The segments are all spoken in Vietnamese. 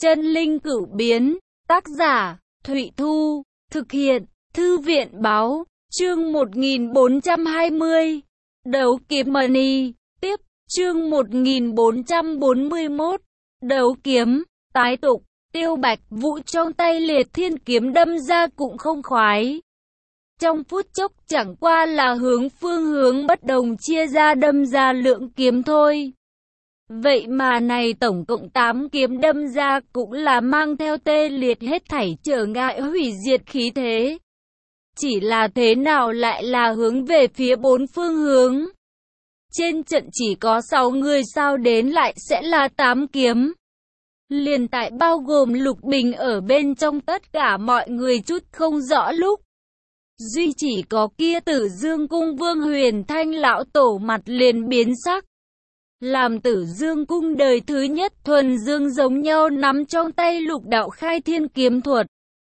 Chân linh cửu biến, tác giả, Thụy Thu, thực hiện, Thư viện báo, chương 1420, đấu kiếm money, tiếp, chương 1441, đấu kiếm, tái tục, Tiêu Bạch Vũ trong tay liệt thiên kiếm đâm ra cũng không khoái. Trong phút chốc chẳng qua là phương hướng bất đồng chia ra đâm ra lượng kiếm thôi. Vậy mà này tổng cộng 8 kiếm đâm ra cũng là mang theo tê liệt hết thảy trở ngại hủy diệt khí thế. Chỉ là thế nào lại là hướng về phía 4 phương hướng. Trên trận chỉ có 6 người sao đến lại sẽ là 8 kiếm. Liền tại bao gồm Lục Bình ở bên trong tất cả mọi người chút không rõ lúc. Duy chỉ có kia Tử Dương Cung Vương Huyền Thanh lão tổ mặt liền biến sắc. Làm Tử Dương Cung đời thứ nhất thuần dương giống nhau nắm trong tay lục đạo khai thiên kiếm thuật.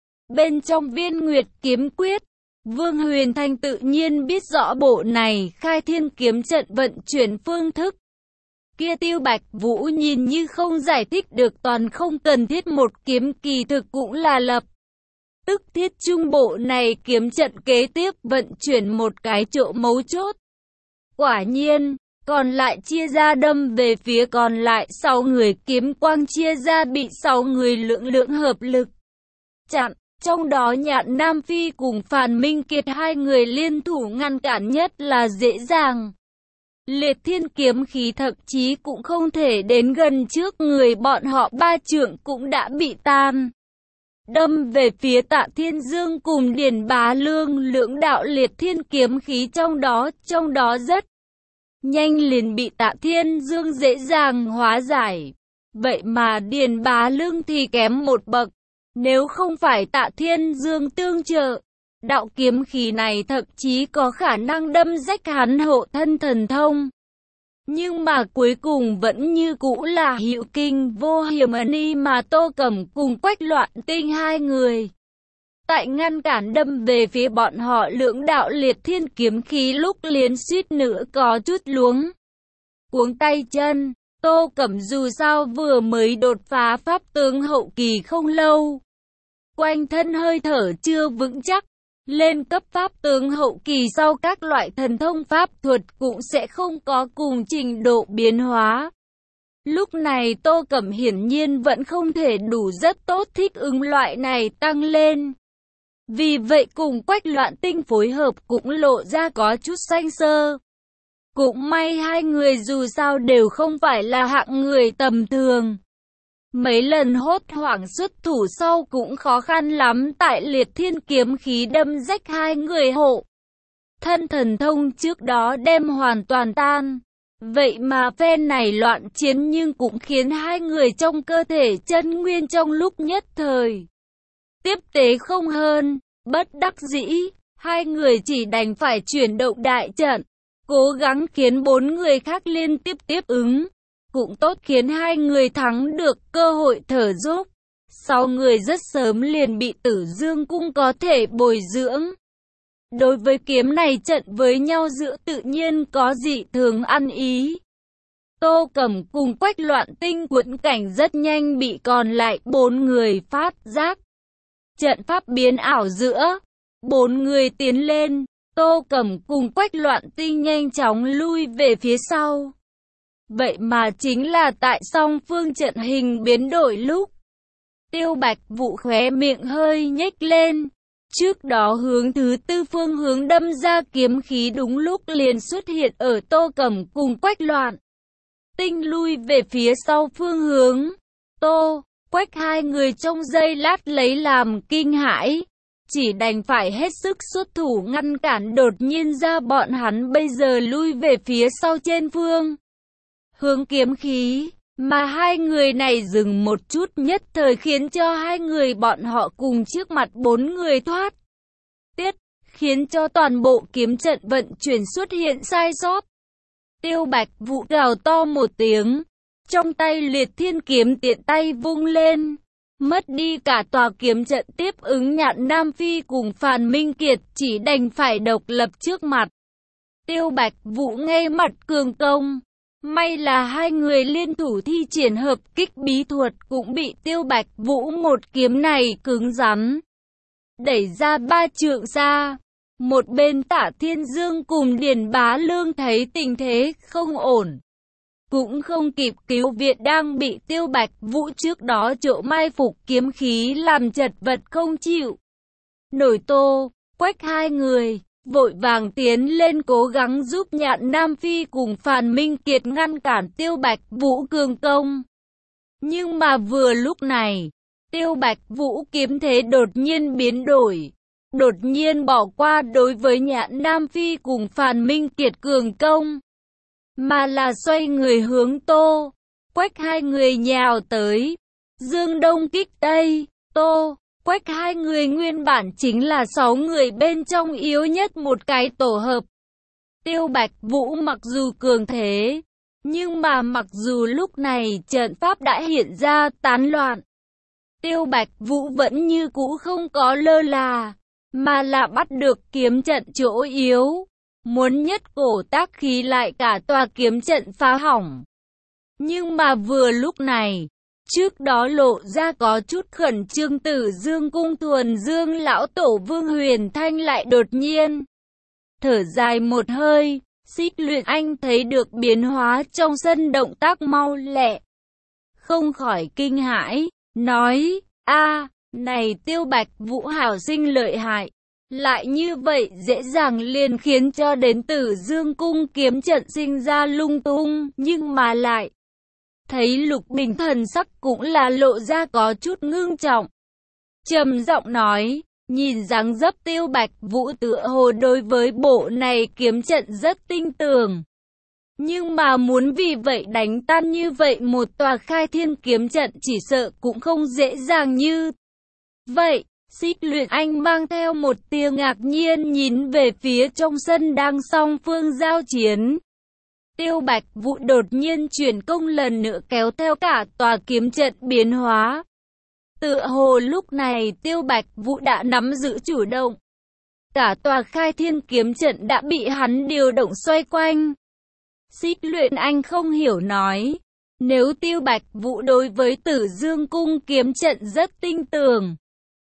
Bên trong Viên Nguyệt kiếm quyết, Vương Huyền Thanh tự nhiên biết rõ bộ này khai thiên kiếm trận vận chuyển phương thức. Kia Tiêu Bạch Vũ nhìn như không giải thích được toàn không cần thiết một kiếm kỳ thực cũng là lập. Tức thiết trung bộ này kiếm trận kế tiếp vận chuyển một cái chỗ mấu chốt. Quả nhiên, còn lại chia ra đâm về phía còn lại 6 người kiếm quang chia ra bị 6 người lượng hợp lực chặn. Trong đó Nhạn Nam Phi cùng Phàn Minh Kiệt hai người liên thủ ngăn cản nhất là dễ dàng. Liệt thiên kiếm khí thậm chí cũng không thể đến gần trước người bọn họ, 3 trượng cũng đã bị tan. Đâm về phía Tạ Thiên Dương cùng Điền Bá Lương lưỡng đạo liệt thiên kiếm khí trong đó rất nhanh liền bị Tạ Thiên Dương dễ dàng hóa giải. Vậy mà Điền Bá Lương thì kém một bậc. Nếu không phải Tạ Thiên Dương tương trợ, đạo kiếm khí này thậm chí có khả năng đâm rách hắn hộ thân thần thông. Nhưng mà cuối cùng vẫn như cũ là Hữu Kinh Vô Hiểm Ân mà Tô Cẩm cùng Quách Loạn Tinh hai người. Tại ngăn cản đâm về phía bọn họ lưỡng đạo liệt thiên kiếm khí lúc liền suýt nữa có chút cuống tay chân. Tô Cẩm dù sao vừa mới đột phá pháp tướng hậu kỳ không lâu. Quanh thân hơi thở chưa vững chắc. Lên cấp pháp tướng hậu kỳ sau các loại thần thông pháp thuật cũng sẽ không có cùng trình độ biến hóa. Lúc này Tô Cẩm hiển nhiên vẫn không thể đủ rất tốt thích ứng loại này tăng lên. Vì vậy cùng Quách Loạn Tinh phối hợp cũng lộ ra có chút xanh sơ. Cũng may hai người dù sao đều không phải là hạng người tầm thường. Mấy lần hốt hoảng xuất thủ sau cũng khó khăn lắm tại liệt thiên kiếm khí đâm rách hai người hộ thân thần thông trước đó đem hoàn toàn tan. Vậy mà phen này loạn chiến nhưng cũng khiến hai người trong cơ thể chân nguyên trong lúc nhất thời tiếp tế không hơn. Bất đắc dĩ, hai người chỉ đành phải chuyển động đại trận, cố gắng khiến 4 người khác liên tiếp tiếp ứng. Cũng tốt khiến hai người thắng được cơ hội thở dốc. 6 người rất sớm liền bị Tử Dương Cung có thể bồi dưỡng. Đối với kiếm này trận với nhau giữa tự nhiên có dị thường ăn ý. Tô Cẩm cùng Quách Loạn Tinh quẫn cảnh rất nhanh bị còn lại 4 người phát giác. Trận pháp biến ảo giữa 4 người tiến lên, Tô Cẩm cùng Quách Loạn Tinh nhanh chóng lui về phía sau. Vậy mà chính là tại song phương trận hình biến đổi lúc. Tiêu Bạch Vũ khóe miệng hơi nhếch lên. Trước đó hướng thứ tư phương hướng đâm ra kiếm khí đúng lúc liền xuất hiện ở Tô Cẩm cùng Quách Loạn Tinh lui về phía sau phương hướng. Tô, Quách hai người trong giây lát lấy làm kinh hãi. Chỉ đành phải hết sức xuất thủ ngăn cản, đột nhiên ra bọn hắn bây giờ lui về phía sau trên phương hướng kiếm khí, mà hai người này dừng một chút nhất thời khiến cho hai người bọn họ cùng trước mặt 4 người thoát tiết, khiến cho toàn bộ kiếm trận vận chuyển xuất hiện sai sót. Tiêu Bạch Vũ gào to một tiếng, trong tay liệt thiên kiếm tiện tay vung lên, mất đi cả tòa kiếm trận tiếp ứng. Nhạn Nam Phi cùng Phàn Minh Kiệt chỉ đành phải độc lập trước mặt Tiêu Bạch Vũ ngay mặt cường công. May là hai người liên thủ thi triển hợp kích bí thuật cũng bị Tiêu Bạch Vũ một kiếm này cứng rắn đẩy ra 3 trượng xa. Một bên Tả Thiên Dương cùng Điền Bá Lương thấy tình thế không ổn, cũng không kịp cứu viện đang bị Tiêu Bạch Vũ trước đó chỗ mai phục kiếm khí làm chật vật không chịu nổi. Tô, Quách hai người vội vàng tiến lên cố gắng giúp Nhạn Nam Phi cùng Phàn Minh Kiệt ngăn cản Tiêu Bạch Vũ cường công. Nhưng mà vừa lúc này, Tiêu Bạch Vũ kiếm thế đột nhiên biến đổi, đột nhiên bỏ qua đối với Nhạn Nam Phi cùng Phàn Minh Kiệt cường công, mà là xoay người hướng Tô, Quách hai người nhào tới. Dương Đông kích Tây, Tô, Quách hai người nguyên bản chính là 6 người bên trong yếu nhất một cái tổ hợp. Tiêu Bạch Vũ mặc dù cường thế, nhưng mà mặc dù lúc này trận pháp đã hiện ra tán loạn, Tiêu Bạch Vũ vẫn như cũ không có lơ là, mà là bắt được kiếm trận chỗ yếu, muốn nhất cổ tác khí lại cả tòa kiếm trận phá hỏng. Nhưng mà vừa lúc này, trước đó lộ ra có chút khẩn trương Tử Dương cung Thuần Dương lão tổ Vương Huyền Thanh lại đột nhiên thở dài một hơi. Xích Luyện Anh thấy được biến hóa trong sân động tác mau lẹ, không khỏi kinh hãi, nói: "A, này Tiêu Bạch Vũ hảo sinh lợi hại, lại như vậy dễ dàng liền khiến cho đến Tử Dương cung kiếm trận sinh ra lung tung." Nhưng mà lại thấy Lục Bình thần sắc cũng là lộ ra có chút ngưng trọng, trầm giọng nói: "Nhìn dáng dấp Tiêu Bạch Vũ tựa hồ đối với bộ này kiếm trận rất tinh tường, nhưng mà muốn vì vậy đánh tan như vậy một tòa Khai Thiên kiếm trận chỉ sợ cũng không dễ dàng như vậy." Xích Luyện Anh mang theo một tia ngạc nhiên nhìn về phía trong sân đang song phương giao chiến. Tiêu Bạch Vũ đột nhiên chuyển công lần nữa kéo theo cả tòa kiếm trận biến hóa. Tựa hồ lúc này Tiêu Bạch Vũ đã nắm giữ chủ động. Cả tòa Khai Thiên kiếm trận đã bị hắn điều động xoay quanh. Xích Luyện Anh không hiểu nói: "Nếu Tiêu Bạch Vũ đối với Tử Dương cung kiếm trận rất tinh tường,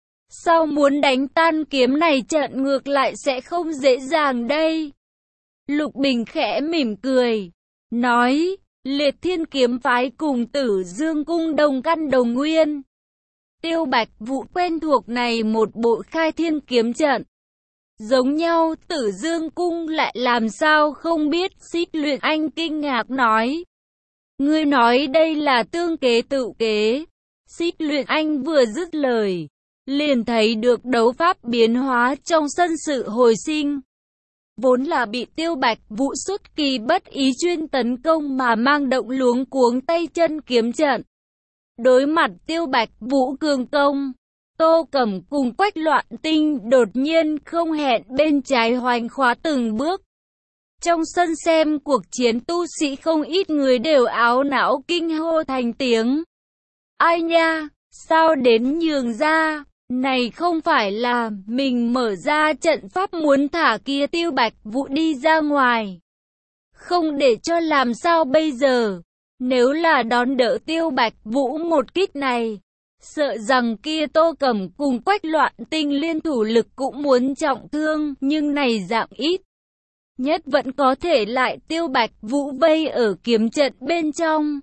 sao muốn đánh tan kiếm này trận ngược lại sẽ không dễ dàng đây?" Lục Bình khẽ mỉm cười, nói: "Liệt Thiên kiếm phái cùng Tử Dương cung đồng căn đồng nguyên. Tiêu Bạch Vũ quen thuộc này một bộ Khai Thiên kiếm trận, giống nhau Tử Dương cung lại làm sao không biết?" Xích Luyện Anh kinh ngạc nói: "Ngươi nói đây là tương kế tự kế?" Xích Luyện Anh vừa dứt lời, liền thấy được đấu pháp biến hóa trong sân sự hồi sinh. Vốn là bị Tiêu Bạch Vũ xuất kỳ bất ý chuyên tấn công mà mang động luống cuống tay chân kiếm trận. Đối mặt Tiêu Bạch Vũ cường công, Tô Cẩm cùng Quách Loạn Tinh đột nhiên không hẹn bên trái hoành khóa từng bước. Trong sân xem cuộc chiến tu sĩ không ít người đều áo não kinh hô thành tiếng: "Ai nha, sao đến nhường ra? Này không phải là mình mở ra trận pháp muốn thả kia Tiêu Bạch Vũ đi ra ngoài, không để cho làm sao bây giờ? Nếu là đón đỡ Tiêu Bạch Vũ một kích này, sợ rằng kia Tô Cẩm cùng Quách Loạn Tinh liên thủ lực cũng muốn trọng thương, nhưng này dạng ít nhất vẫn có thể lại Tiêu Bạch Vũ vây ở kiếm trận bên trong,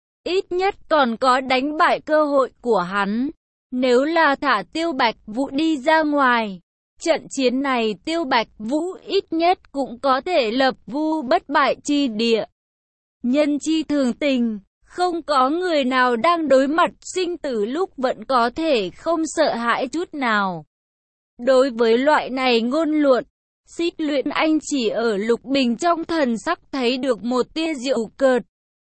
ít nhất còn có đánh bại cơ hội của hắn. Nếu là thả Tiêu Bạch Vũ đi ra ngoài, trận chiến này Tiêu Bạch Vũ ít nhất cũng có thể lập vu bất bại chi địa. Nhân chi thường tình, không có người nào đang đối mặt sinh tử lúc vẫn có thể không sợ hãi chút nào." Đối với loại này ngôn luận, Xích Luyện Anh chỉ ở Lục Bình trong thần sắc thấy được một tia giễu cợt,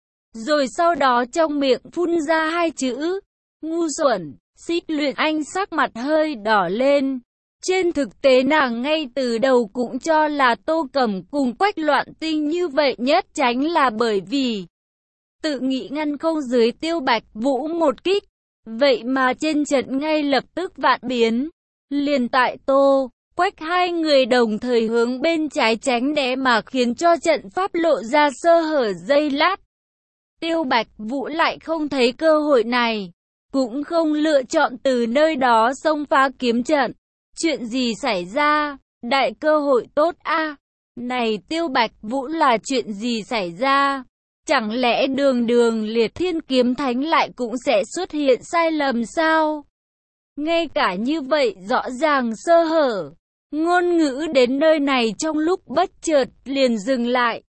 rồi sau đó trong miệng phun ra hai chữ: "Ngu xuẩn." Xích Luyện Anh sắc mặt hơi đỏ lên. Trên thực tế nàng ngay từ đầu cũng cho là Tô Cẩm cùng Quách Loạn Tinh như vậy nhất tránh là bởi vì tự nghĩ ngăn không dưới Tiêu Bạch Vũ một kích. Vậy mà trên trận ngay lập tức vạn biến. Liền tại Tô, Quách hai người đồng thời hướng bên trái tránh né mà khiến cho trận pháp lộ ra sơ hở giây lát. Tiêu Bạch Vũ lại không thấy cơ hội này, cũng không lựa chọn từ nơi đó xông phá kiếm trận. Chuyện gì xảy ra? Đại cơ hội tốt a. Này Tiêu Bạch Vũ, là chuyện gì xảy ra? Chẳng lẽ đường đường Liệt Thiên Kiếm Thánh lại cũng sẽ xuất hiện sai lầm sao? Ngay cả như vậy rõ ràng sơ hở. Ngôn ngữ đến nơi này trong lúc bất chợt liền dừng lại.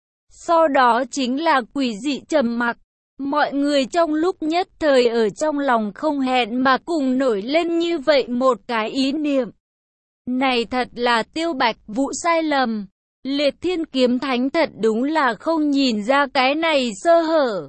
Sau đó chính là quỷ dị trầm mặc. Mọi người trong lúc nhất thời ở trong lòng không hẹn mà cùng nổi lên như vậy một cái ý niệm. Này thật là Tiêu Bạch Vũ sai lầm. Liệt Thiên Kiếm Thánh thật đúng là không nhìn ra cái này sơ hở.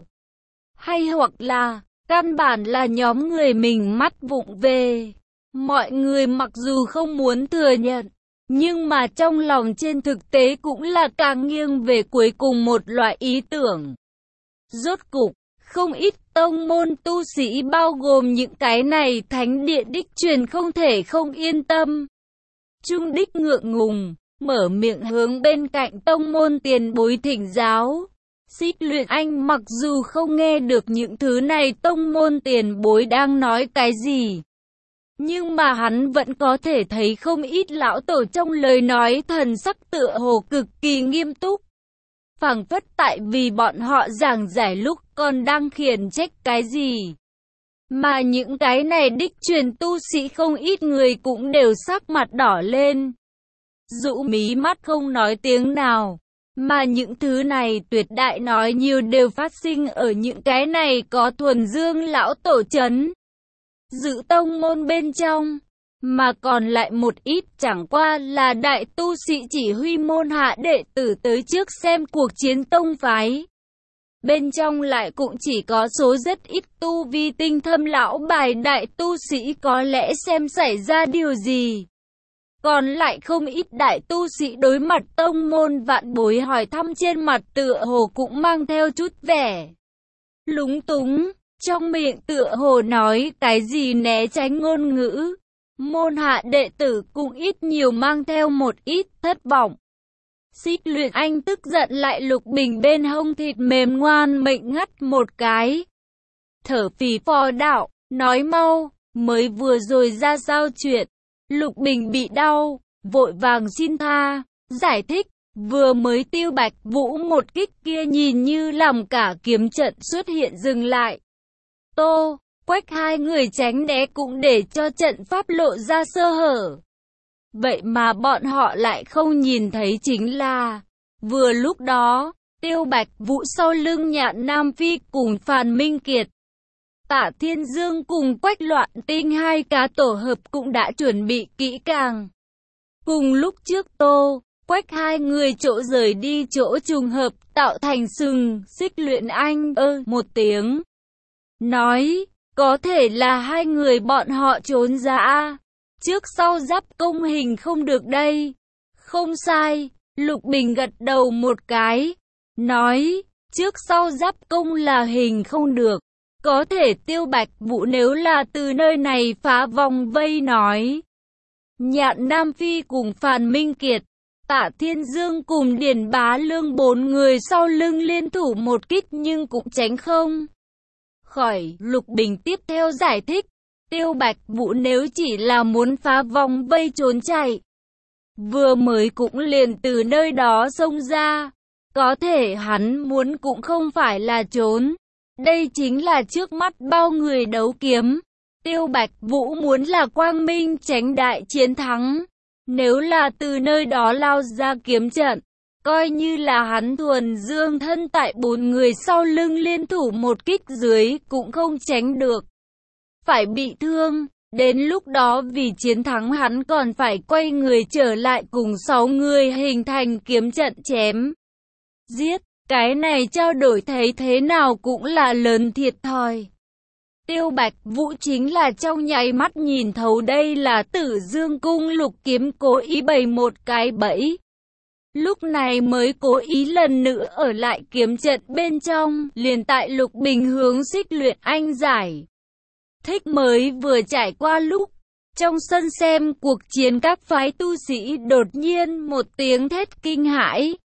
Hay hoặc là, căn bản là nhóm người mình mắt vụng về. Mọi người mặc dù không muốn thừa nhận, nhưng mà trong lòng trên thực tế cũng là càng nghiêng về cuối cùng một loại ý tưởng. Rốt cục, không ít tông môn tu sĩ bao gồm những cái này thánh địa đích truyền không thể không yên tâm. Trung đích ngượng ngùng, mở miệng hướng bên cạnh tông môn tiền bối thỉnh giáo. Xích Luyện Anh mặc dù không nghe được những thứ này tông môn tiền bối đang nói cái gì, nhưng mà hắn vẫn có thể thấy không ít lão tổ trong lời nói thần sắc tựa hồ cực kỳ nghiêm túc. Phảng phất tại vì bọn họ giảng giải lúc còn đang khiển trách cái gì. Mà những cái này đích truyền tu sĩ không ít người cũng đều sắc mặt đỏ lên, dụ mí mắt không nói tiếng nào. Mà những thứ này tuyệt đại nói nhiều đều phát sinh ở những cái này có thuần dương lão tổ trấn giữ tông môn bên trong. Mà còn lại một ít chẳng qua là đại tu sĩ chỉ huy môn hạ đệ tử tới trước xem cuộc chiến tông phái. Bên trong lại cũng chỉ có số rất ít tu vi tinh thâm lão bài đại tu sĩ có lẽ xem xảy ra điều gì. Còn lại không ít đại tu sĩ đối mặt tông môn vạn bối hỏi thăm trên mặt tựa hồ cũng mang theo chút vẻ lúng túng, trong miệng tựa hồ nói cái gì né tránh ngôn ngữ. Môn hạ đệ tử cũng ít nhiều mang theo một ít thất vọng. Xích Luyện Anh tức giận lại Lục Bình bên hông thịt mềm ngoan mệnh ngắt một cái. Thở phì phò đạo, nói mau, mới vừa rồi ra sao chuyện. Lục Bình bị đau, vội vàng xin tha, giải thích, vừa mới Tiêu Bạch Vũ một kích kia nhìn như làm cả kiếm trận xuất hiện dừng lại. Tô, Quách hai người tránh né cũng để cho trận pháp lộ ra sơ hở. Vậy mà bọn họ lại không nhìn thấy chính là, vừa lúc đó, Tiêu Bạch Vũ sau lưng Nhạn Nam Phi cùng Phàn Minh Kiệt, Tạ Thiên Dương cùng Quách Loạn Tinh hai cá tổ hợp cũng đã chuẩn bị kỹ càng. Cùng lúc trước Tô, Quách hai người chỗ rời đi chỗ trùng hợp tạo thành sừng. Xích Luyện Anh một tiếng, nói, có thể là hai người bọn họ trốn ra. Trước sau giáp công hình không được đây. Không sai, Lục Bình gật đầu một cái, nói, trước sau giáp công là hình không được. Có thể Tiêu Bạch Vũ nếu là từ nơi này phá vòng vây nói. Nhạn Nam Phi cùng Phàn Minh Kiệt, Tạ Thiên Dương cùng Điền Bá Lương bốn người sau lưng liên thủ một kích nhưng cũng tránh không khỏi. Lục Bình tiếp theo giải thích, Tiêu Bạch Vũ nếu chỉ là muốn phá vòng vây trốn chạy, vừa mới cũng liền từ nơi đó xông ra. Có thể hắn muốn cũng không phải là trốn. Đây chính là trước mắt bao người đấu kiếm. Tiêu Bạch Vũ muốn là quang minh chánh đại chiến thắng. Nếu là từ nơi đó lao ra kiếm trận, coi như là hắn thuần dương thân tại bốn người sau lưng liên thủ một kích dưới cũng không tránh được, phải bị thương. Đến lúc đó vì chiến thắng hắn còn phải quay người trở lại cùng 6 người hình thành kiếm trận chém giết. Cái này trao đổi thấy thế nào cũng là lớn thiệt thòi. Tiêu Bạch Vũ chính là trong nháy mắt nhìn thấu đây là Tử Dương Cung Lục Kiếm cố ý bày một cái bẫy. Lúc này mới cố ý lần nữa ở lại kiếm trận bên trong, liền tại Lục Bình hướng Xích Luyện Anh giải thích mới vừa trải qua lúc Trong sân xem cuộc chiến các phái tu sĩ đột nhiên một tiếng thét kinh hãi.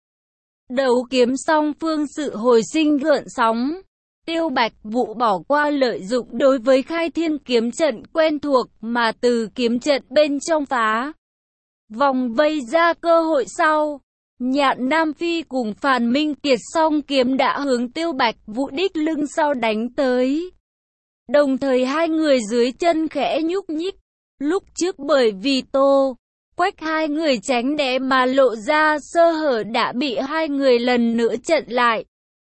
Đấu kiếm song phương sự hồi sinh gợn sóng. Tiêu Bạch Vũ bỏ qua lợi dụng đối với Khai Thiên kiếm trận quen thuộc mà từ kiếm trận bên trong phá vòng vây ra cơ hội sau. Nhạn Nam Phi cùng Phàn Minh Kiệt song kiếm đã hướng Tiêu Bạch Vũ đích lưng sau đánh tới. Đồng thời hai người dưới chân khẽ nhúc nhích. Lúc trước bởi vì Tô Quách hai người tránh né mà lộ ra sơ hở đã bị hai người lần nữa chặn lại.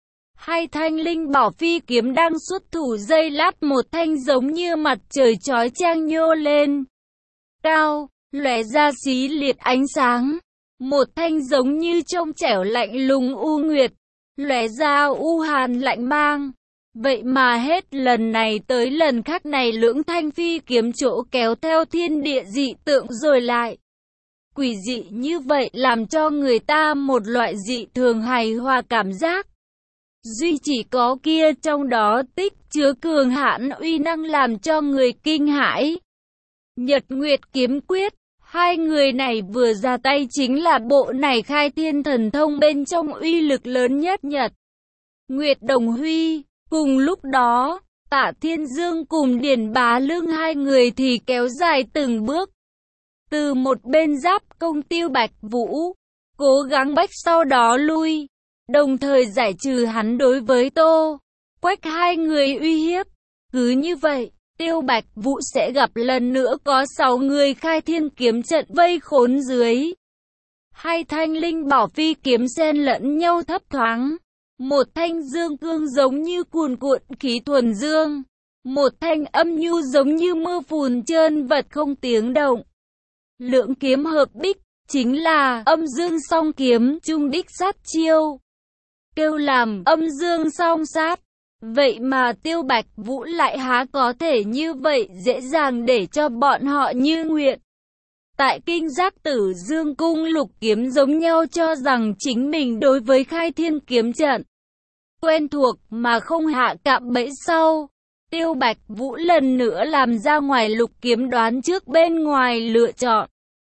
Hai thanh linh bảo phi kiếm đang xuất thủ giây lát, một thanh giống như mặt trời chói chang nhô lên cao, lóe ra xí liệt ánh sáng. Một thanh giống như trong trẻo lạnh lùng u nguyệt, lóe ra u hàn lạnh mang. Vậy mà hết lần này tới lần khác này lưỡng thanh phi kiếm chỗ kéo theo thiên địa dị tượng rồi lại quỷ dị như vậy, làm cho người ta một loại dị thường hài hòa cảm giác. Duy chỉ có kia trong đó tích chứa cường hãn uy năng làm cho người kinh hãi. Nhật Nguyệt kiếm quyết, hai người này vừa ra tay chính là bộ này Khai Thiên thần thông bên trong uy lực lớn nhất Nhật Nguyệt đồng huy. Cùng lúc đó, Tạ Thiên Dương cùng Điền Bá Lương hai người thì kéo dài từng bước. Từ một bên giáp công Tiêu Bạch Vũ, cố gắng bách sau đó lui, đồng thời giải trừ hắn đối với Tô Quách hai người uy hiếp. Cứ như vậy, Tiêu Bạch Vũ sẽ gặp lần nữa có 6 người Khai Thiên kiếm trận vây khốn dưới. Hai thanh linh bảo phi kiếm xen lẫn nhau thấp thoáng. Một thanh dương cương giống như cuồn cuộn khí thuần dương. Một thanh âm nhu giống như mưa phùn trơn vật không tiếng động. Lưỡng kiếm hợp bích, chính là âm dương song kiếm trung đích sát chiêu. Kêu làm âm dương song sát. Vậy mà Tiêu Bạch Vũ lại há có thể như vậy dễ dàng để cho bọn họ như nguyện. Tại Kinh Giác Tử Dương Cung lục kiếm giống nhau cho rằng chính mình đối với Khai Thiên kiếm trận quen thuộc mà không hạ cạm bẫy sau. Tiêu Bạch Vũ lần nữa làm ra ngoài lục kiếm đoán trước bên ngoài lựa chọn.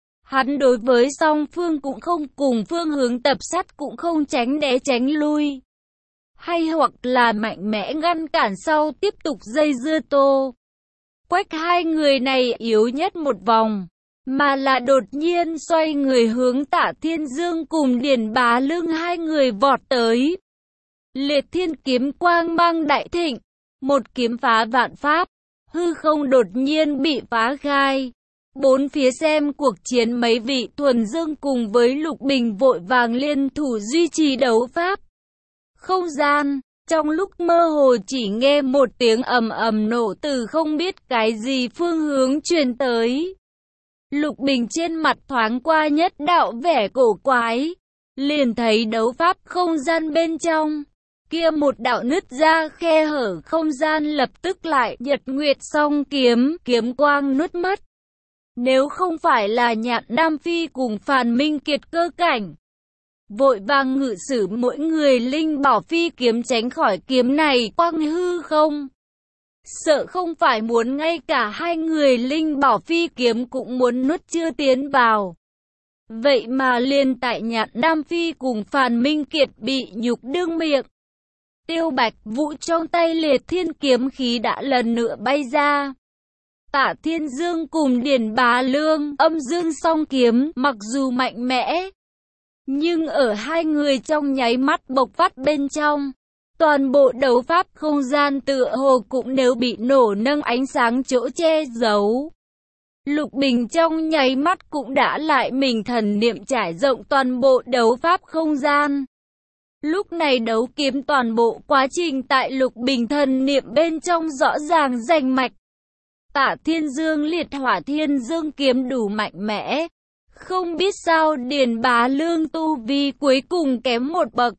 Hắn đối với song phương cũng không cùng phương hướng tập sát, cũng không tránh né tránh lui, hay hoặc là mạnh mẽ ngăn cản sau tiếp tục dây dưa Tô Quách hai người này yếu nhất một vòng, mà là đột nhiên xoay người hướng Tạ Thiên Dương cùng Điền Bá Lương hai người vọt tới. Liệt Thiên kiếm quang mang đại thịnh, một kiếm phá vạn pháp, hư không đột nhiên bị phá khai. Bốn phía xem cuộc chiến mấy vị thuần dương cùng với Lục Bình vội vàng liên thủ duy trì đấu pháp. Không gian, trong lúc mơ hồ chỉ nghe một tiếng ầm ầm nổ từ không biết cái gì phương hướng truyền tới. Lục Bình trên mặt thoáng qua nhất đạo vẻ cổ quái, liền thấy đấu pháp không gian bên trong. Kia một đạo nứt ra khe hở không gian lập tức lại Nhật Nguyệt song kiếm, kiếm quang nuốt mất. Nếu không phải là Nhạn Nam Phi cùng Phàn Minh Kiệt cơ cảnh, vội vàng ngự sử mỗi người linh bảo phi kiếm tránh khỏi kiếm này quang hư không. Sợ không phải muốn ngay cả hai người linh bảo phi kiếm cũng muốn nuốt chưa tiến vào. Vậy mà liền tại Nhạn Nam Phi cùng Phàn Minh Kiệt bị nhục đương miệng. Tiêu Bạch Vũ trong tay Liệt Thiên kiếm khí đã lần nữa bay ra. Tạ Thiên Dương cùng Điền Bá Lương âm dương song kiếm mặc dù mạnh mẽ, nhưng ở hai người trong nháy mắt bộc phát bên trong, toàn bộ đấu pháp không gian tựa hồ cũng nếu bị nổ nâng ánh sáng chỗ che giấu. Lục Bình trong nháy mắt cũng đã lại mình thần niệm trải rộng toàn bộ đấu pháp không gian. Lúc này đấu kiếm toàn bộ quá trình tại Lục Bình thần niệm bên trong rõ ràng rành mạch. Tạ Thiên Dương Liệt Hỏa Thiên Dương kiếm đủ mạnh mẽ. Không biết sao Điền Bá Lương tu vi cuối cùng kém một bậc.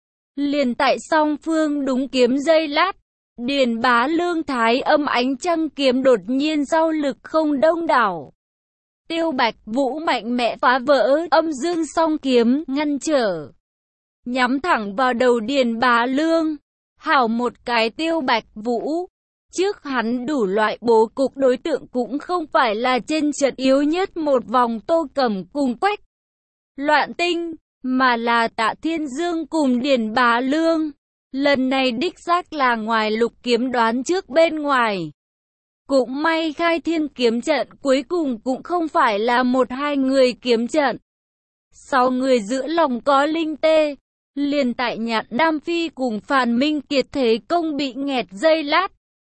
Liền tại song phương đúng kiếm giây lát, Điền Bá Lương thái âm ánh trăng kiếm đột nhiên sau lực không đông đảo. Tiêu Bạch Vũ mạnh mẽ phá vỡ âm dương song kiếm ngăn trở, nhắm thẳng vào đầu Điền Bá Lương. Hảo một cái Tiêu Bạch Vũ, Trước hắn đủ loại bố cục đối tượng cũng không phải là trên trận yếu nhất một vòng Tô Cẩm cùng Quách Loạn Tinh, mà là Tạ Thiên Dương cùng Điền Bá Lương. Lần này đích xác là ngoài Lục Kiếm đoán trước bên ngoài. Cũng may khai thiên kiếm trận cuối cùng cũng không phải là một hai người kiếm trận. 6 người giữa lòng có linh tê. Liền tại Nhạn Nam Phi cùng Phàn Minh Kiệt thế công bị nghẹt giây lát.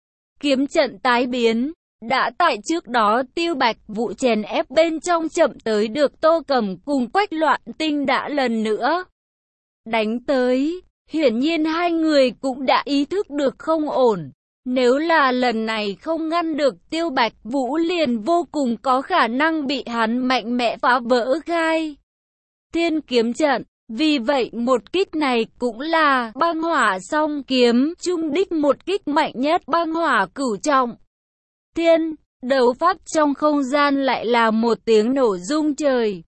Kiếm trận tái biến. Đã tại trước đó Tiêu Bạch Vũ chèn ép bên trong chậm tới được Tô Cẩm cùng Quách Loạn Tinh đã lần nữa đánh tới. Hiển nhiên hai người cũng đã ý thức được không ổn. Nếu là lần này không ngăn được Tiêu Bạch Vũ liền vô cùng có khả năng bị hắn mạnh mẽ phá vỡ khai thiên kiếm trận. Vì vậy một kích này cũng là băng hỏa song kiếm trung đích một kích mạnh nhất băng hỏa cửu trọng thiên. Đấu pháp trong không gian lại là một tiếng nổ rung trời.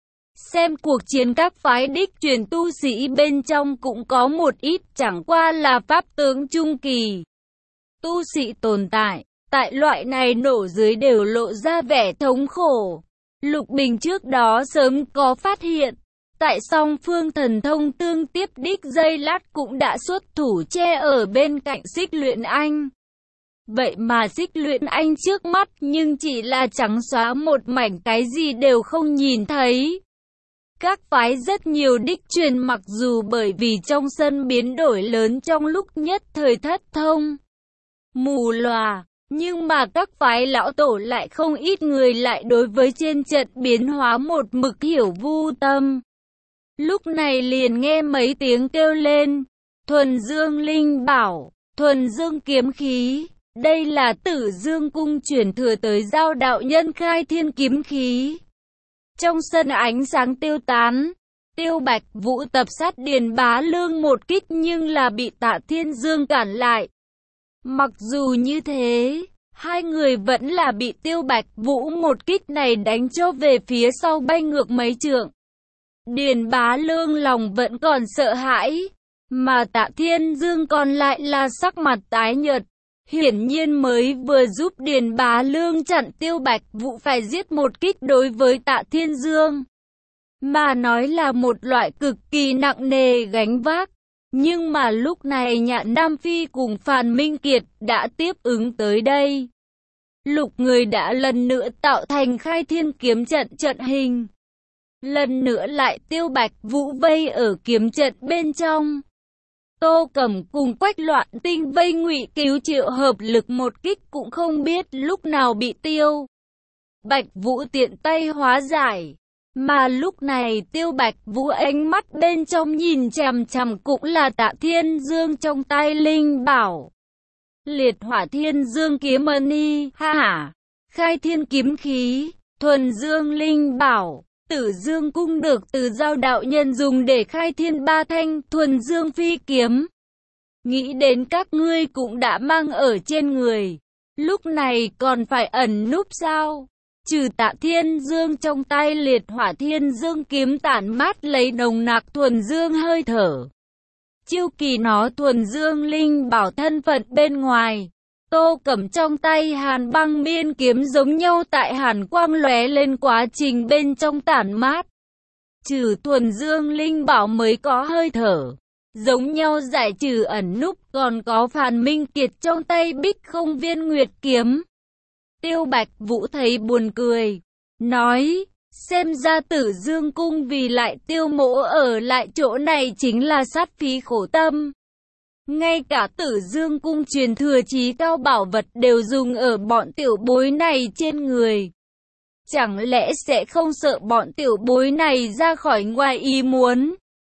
Xem cuộc chiến các phái đích truyền tu sĩ bên trong cũng có một ít chẳng qua là pháp tướng trung kỳ tu sĩ tồn tại. Tại loại này nổ dưới đều lộ ra vẻ thống khổ. Lục Bình trước đó sớm có phát hiện. Tại song phương thần thông tương tiếp đích giây lát cũng đã xuất thủ che ở bên cạnh Xích Luyện Anh. Vậy mà Xích Luyện Anh trước mắt nhưng chỉ là trắng xóa một mảnh, cái gì đều không nhìn thấy. Các phái rất nhiều đích truyền mặc dù bởi vì trong sân biến đổi lớn trong lúc nhất thời thất thông mù lòa, nhưng mà các phái lão tổ lại không ít người lại đối với trên trận biến hóa một mực hiểu vô tâm. Lúc này liền nghe mấy tiếng kêu lên, thuần dương linh bảo, thuần dương kiếm khí. Đây là Tử Dương cung chuyển thừa tới Giao đạo nhân khai thiên kiếm khí. Trong sân ánh sáng tiêu tán, Tiêu Bạch Vũ tập sát Điền Bá Lương một kích nhưng là bị Tạ Thiên Dương cản lại. Mặc dù như thế, hai người vẫn là bị Tiêu Bạch Vũ một kích này đánh cho về phía sau bay ngược mấy trượng. Điền Bá Lương lòng vẫn còn sợ hãi, mà Tạ Thiên Dương còn lại là sắc mặt tái nhợt. Hiển nhiên mới vừa giúp Điền Bá Lương chặn Tiêu Bạch Vũ phải giết một kích đối với Tạ Thiên Dương. Mà nói là một loại cực kỳ nặng nề gánh vác. Nhưng mà lúc này Nhạn Nam Phi cùng Phàn Minh Kiệt đã tiếp ứng tới đây. Lục người đã lần nữa tạo thành khai thiên kiếm trận trận hình. Lần nữa lại Tiêu Bạch Vũ vây ở kiếm trận bên trong. Tô Cẩm cùng Quách Loạn Tinh vây Ngụy Cứu Triệu hợp lực một kích cũng không biết lúc nào bị Tiêu Bạch Vũ tiện tay hóa giải. Mà lúc này Tiêu Bạch Vũ ánh mắt bên trong nhìn chằm chằm cũng là Tạ Thiên Dương trong tay linh bảo. Liệt Hỏa Thiên Dương kiếm ni, ha ha. Khai thiên kiếm khí, thuần dương linh bảo. Tử Dương cung được từ Giao đạo nhân dùng để khai thiên ba thanh thuần dương phi kiếm. Nghĩ đến các ngươi cũng đã mang ở trên người. Lúc này còn phải ẩn núp sao? Trừ Tạ Thiên Dương trong tay Liệt Hỏa Thiên Dương kiếm tản mát lấy nồng nặc thuần dương hơi thở. Chiêu kỳ nó thuần dương linh bảo thân phận bên ngoài. Tô Cẩm trong tay Hàn Băng Miên kiếm giống nhau tại hàn quang lóe lên quá trình bên trong tản mát. Trừ thuần dương linh bảo mới có hơi thở. Giống nhau giải trừ ẩn núp còn có Phàn Minh Kiệt trong tay Bích Không Viên Nguyệt kiếm. Tiêu Bạch Vũ thấy buồn cười. Nói, xem ra Tử Dương cung vì lại Tiêu mỗ ở lại chỗ này chính là sát phí khổ tâm. Ngay cả Tử Dương cung truyền thừa chí cao bảo vật đều dùng ở bọn tiểu bối này trên người. Chẳng lẽ sẽ không sợ bọn tiểu bối này ra khỏi ngoài ý muốn?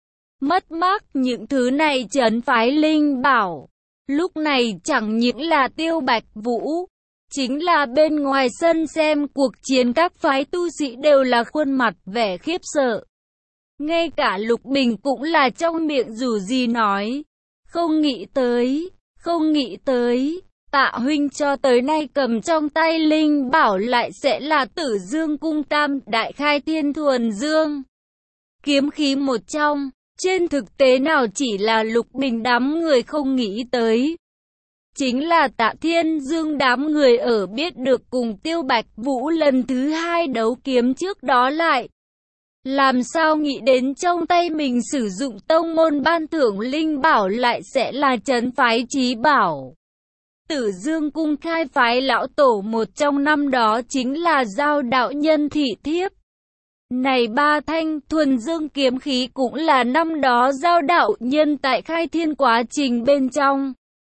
Mất mát những thứ này trấn phái linh bảo. Lúc này chẳng những là Tiêu Bạch Vũ, chính là bên ngoài sân xem cuộc chiến các phái tu sĩ đều là khuôn mặt vẻ khiếp sợ. Ngay cả Lục Bình cũng là trong miệng dù gì nói. Không nghĩ tới, Tạ huynh cho tới nay cầm trong tay linh bảo lại sẽ là Tử Dương cung tam đại khai thiên thuần dương kiếm khí một trong. Trên thực tế nào chỉ là Lục Bình đám người không nghĩ tới. chính là Tạ Thiên Dương. Đám người ở biết được cùng Tiêu Bạch Vũ lần thứ hai đấu kiếm trước đó lại làm sao nghĩ đến trong tay mình sử dụng tông môn ban thưởng linh bảo lại sẽ là trấn phái chí bảo. Tử Dương cung khai phái lão tổ một trong năm đó chính là Giao đạo nhân thị thiếp. Này ba thanh thuần dương kiếm khí cũng là năm đó Giao đạo nhân tại khai thiên quá trình bên trong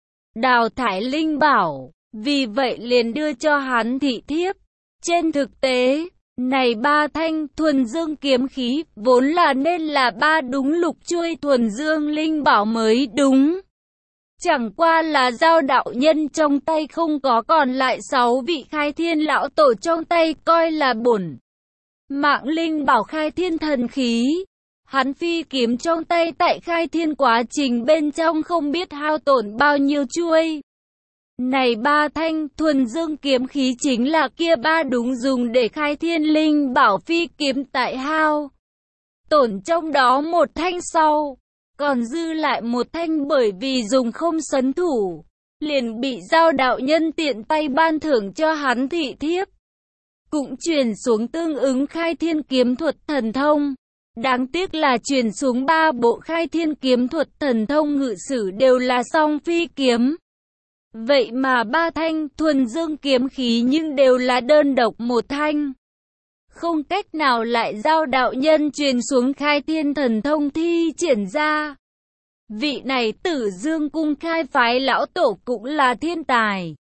đào thải linh bảo, vì vậy liền đưa cho hắn thị thiếp. Trên thực tế, này ba thanh thuần dương kiếm khí vốn là nên là ba đúng lục chuôi thuần dương linh bảo mới đúng. Chẳng qua là Giao đạo nhân trong tay không có, còn lại 6 vị khai thiên lão tổ trong tay coi là bổn mạng linh bảo khai thiên thần khí. Hắn phi kiếm trong tay tại khai thiên quá trình bên trong không biết hao tổn bao nhiêu chuôi. Này ba thanh thuần dương kiếm khí chính là kia ba đúng dùng để khai thiên linh bảo phi kiếm tại hao tổn trong đó một thanh sau, còn dư lại một thanh bởi vì dùng không sấn thủ, liền bị Giao đạo nhân tiện tay ban thưởng cho hắn thị thiếp. Cũng truyền xuống tương ứng khai thiên kiếm thuật thần thông. Đáng tiếc là truyền xuống 3 bộ khai thiên kiếm thuật thần thông ngự sử đều là song phi kiếm. Vậy mà 3 thanh thuần dương kiếm khí nhưng đều là đơn độc một thanh. Không cách nào lại Giao đạo nhân truyền xuống khai thiên thần thông thi triển ra. Vị này Tử Dương cung khai phái lão tổ cũng là thiên tài.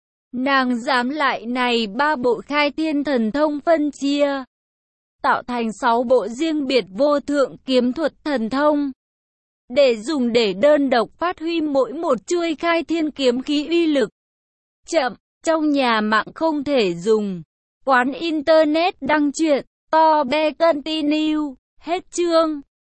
Nàng dám lại này 3 bộ khai thiên thần thông phân chia, tạo thành 6 bộ riêng biệt vô thượng kiếm thuật thần thông, để dùng để đơn độc phát huy mỗi một chuôi khai thiên kiếm khí uy lực. Chậm, trong nhà mạng không thể dùng. Quán internet đăng truyện, to be continue, hết chương.